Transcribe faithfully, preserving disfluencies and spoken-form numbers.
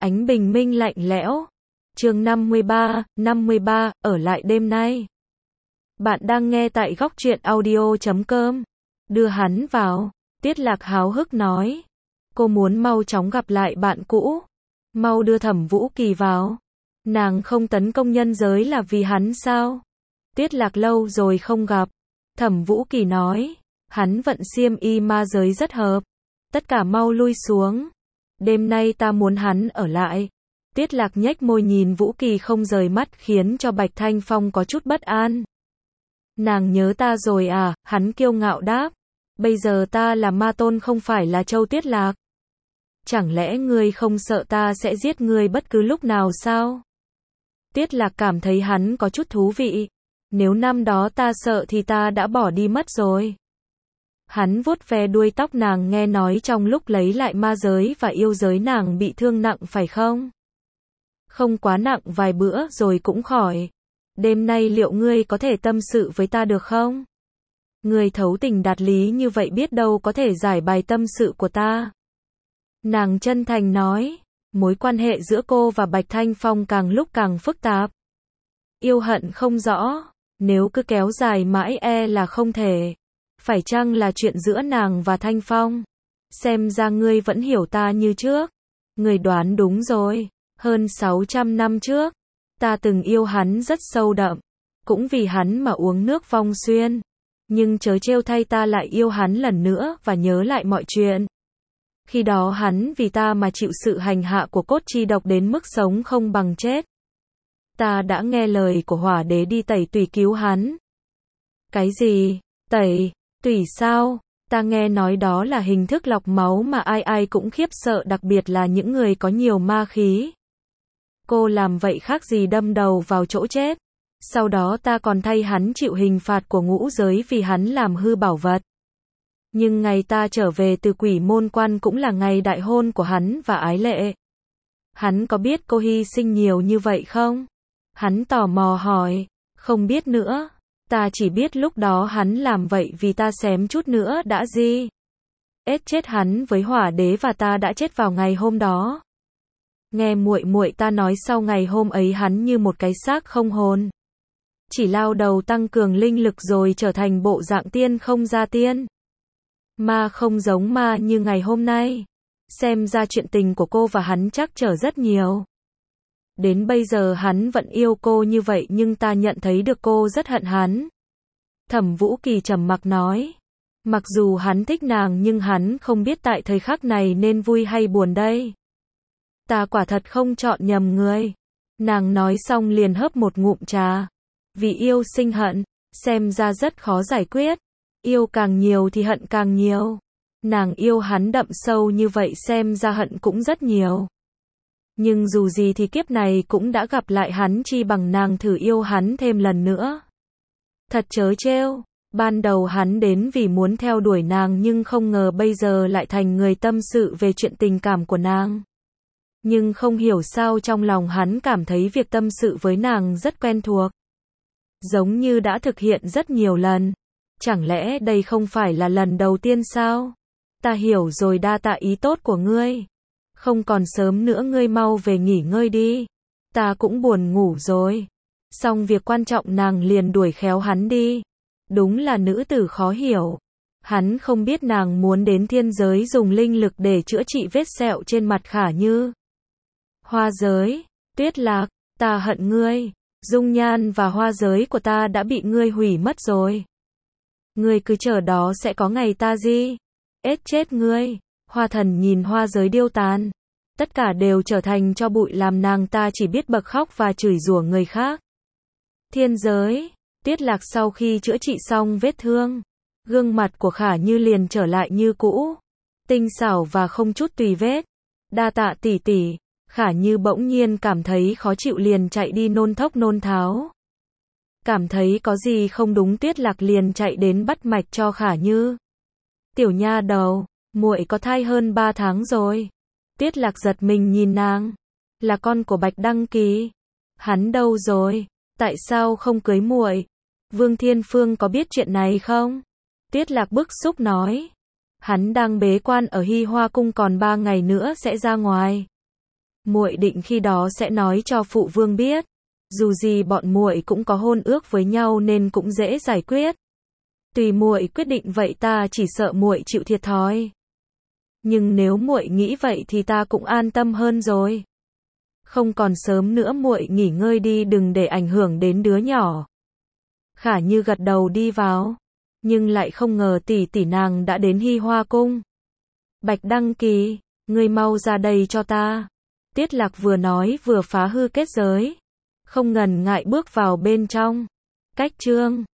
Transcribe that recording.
Ánh bình minh lạnh lẽo. Chương năm mươi ba, năm mươi ba, ở lại đêm nay. Bạn đang nghe tại góc truyện audio chấm com. Đưa hắn vào. Tiết Lạc háo hức nói. Cô muốn mau chóng gặp lại bạn cũ. Mau đưa Thẩm Vũ Kỳ vào. Nàng không tấn công nhân giới là vì hắn sao? Tiết Lạc lâu rồi không gặp. Thẩm Vũ Kỳ nói. Hắn vận xiêm y ma giới rất hợp. Tất cả mau lui xuống. Đêm nay ta muốn hắn ở lại. Tiết Lạc nhếch môi nhìn Vũ Kỳ không rời mắt khiến cho Bạch Thanh Phong có chút bất an. Nàng nhớ ta rồi à? Hắn kiêu ngạo đáp. Bây giờ ta là ma tôn không phải là Châu Tiết Lạc. Chẳng lẽ ngươi không sợ ta sẽ giết ngươi bất cứ lúc nào sao? Tiết Lạc cảm thấy hắn có chút thú vị. Nếu năm đó ta sợ thì ta đã bỏ đi mất rồi. Hắn vuốt ve đuôi tóc nàng nghe nói trong lúc lấy lại ma giới và yêu giới nàng bị thương nặng phải không? Không quá nặng vài bữa rồi cũng khỏi. Đêm nay liệu ngươi có thể tâm sự với ta được không? Ngươi thấu tình đạt lý như vậy biết đâu có thể giải bài tâm sự của ta. Nàng chân thành nói. Mối quan hệ giữa cô và Bạch Thanh Phong càng lúc càng phức tạp. Yêu hận không rõ. Nếu cứ kéo dài mãi e là không thể. Phải chăng là chuyện giữa nàng và Thanh Phong? Xem ra ngươi vẫn hiểu ta như trước. Ngươi đoán đúng rồi. Hơn sáu trăm năm trước, ta từng yêu hắn rất sâu đậm. Cũng vì hắn mà uống nước vong xuyên. Nhưng chớ trêu thay ta lại yêu hắn lần nữa và nhớ lại mọi chuyện. Khi đó hắn vì ta mà chịu sự hành hạ của cốt chi độc đến mức sống không bằng chết. Ta đã nghe lời của Hỏa Đế đi tẩy tủy cứu hắn. Cái gì? Tẩy? Tủy sao? Ta nghe nói đó là hình thức lọc máu mà ai ai cũng khiếp sợ, đặc biệt là những người có nhiều ma khí. Cô làm vậy khác gì đâm đầu vào chỗ chết. Sau đó ta còn thay hắn chịu hình phạt của ngũ giới vì hắn làm hư bảo vật. Nhưng ngày ta trở về từ Quỷ Môn Quan cũng là ngày đại hôn của hắn và Ái Lệ. Hắn có biết cô hy sinh nhiều như vậy không? Hắn tò mò hỏi. Không biết nữa. Ta chỉ biết lúc đó hắn làm vậy vì ta xém chút nữa đã gì. Ết chết hắn với Hỏa Đế và ta đã chết vào ngày hôm đó. Nghe muội muội ta nói sau ngày hôm ấy hắn như một cái xác không hồn. Chỉ lao đầu tăng cường linh lực rồi trở thành bộ dạng tiên không ra tiên. Ma không giống ma như ngày hôm nay. Xem ra chuyện tình của cô và hắn chắc trở rất nhiều. Đến bây giờ hắn vẫn yêu cô như vậy nhưng ta nhận thấy được cô rất hận hắn. Thẩm Vũ Kỳ trầm mặc nói. Mặc dù hắn thích nàng nhưng hắn không biết tại thời khắc này nên vui hay buồn đây. Ta quả thật không chọn nhầm người. Nàng nói xong liền hớp một ngụm trà. Vì yêu sinh hận, xem ra rất khó giải quyết. Yêu càng nhiều thì hận càng nhiều. Nàng yêu hắn đậm sâu như vậy xem ra hận cũng rất nhiều. Nhưng dù gì thì kiếp này cũng đã gặp lại hắn, chi bằng nàng thử yêu hắn thêm lần nữa. Thật trớ trêu, ban đầu hắn đến vì muốn theo đuổi nàng nhưng không ngờ bây giờ lại thành người tâm sự về chuyện tình cảm của nàng. Nhưng không hiểu sao trong lòng hắn cảm thấy việc tâm sự với nàng rất quen thuộc. Giống như đã thực hiện rất nhiều lần. Chẳng lẽ đây không phải là lần đầu tiên sao? Ta hiểu rồi, đa tạ ý tốt của ngươi. Không còn sớm nữa, ngươi mau về nghỉ ngơi đi. Ta cũng buồn ngủ rồi. Xong việc quan trọng nàng liền đuổi khéo hắn đi. Đúng là nữ tử khó hiểu. Hắn không biết nàng muốn đến thiên giới dùng linh lực để chữa trị vết sẹo trên mặt Khả Như. Hoa giới, Tiết Lạc, ta hận ngươi. Dung nhan và hoa giới của ta đã bị ngươi hủy mất rồi. Ngươi cứ chờ đó sẽ có ngày ta gì? Ết chết ngươi. Hoa thần nhìn hoa giới điêu tàn. Tất cả đều trở thành tro bụi làm nàng ta chỉ biết bật khóc và chửi rủa người khác. Thiên giới, Tiết Lạc sau khi chữa trị xong vết thương. Gương mặt của Khả Như liền trở lại như cũ. Tinh xảo và không chút tùy vết. Đa tạ tỷ tỷ. Khả Như bỗng nhiên cảm thấy khó chịu liền chạy đi nôn thốc nôn tháo. Cảm thấy có gì không đúng Tiết Lạc liền chạy đến bắt mạch cho Khả Như. Tiểu nha đầu, muội có thai hơn ba tháng rồi. Tiết Lạc giật mình nhìn nàng. Là con của Bạch Đăng Kỳ. Hắn đâu rồi? Tại sao không cưới muội? Vương Thiên Phương có biết chuyện này không? Tiết Lạc bức xúc nói. Hắn đang bế quan ở Hy Hoa Cung, còn ba ngày nữa sẽ ra ngoài. Muội định khi đó sẽ nói cho phụ vương biết. Dù gì bọn muội cũng có hôn ước với nhau nên cũng dễ giải quyết. Tùy muội quyết định vậy, ta chỉ sợ muội chịu thiệt thòi. Nhưng nếu muội nghĩ vậy thì ta cũng an tâm hơn rồi. Không còn sớm nữa, muội nghỉ ngơi đi, đừng để ảnh hưởng đến đứa nhỏ. Khả Như gật đầu đi vào, nhưng lại không ngờ tỷ tỷ nàng đã đến Hi Hoa cung. Bạch Đăng Kỳ, ngươi mau ra đây cho ta. Tiết Lạc vừa nói vừa phá hư kết giới, không ngần ngại bước vào bên trong. Cách chương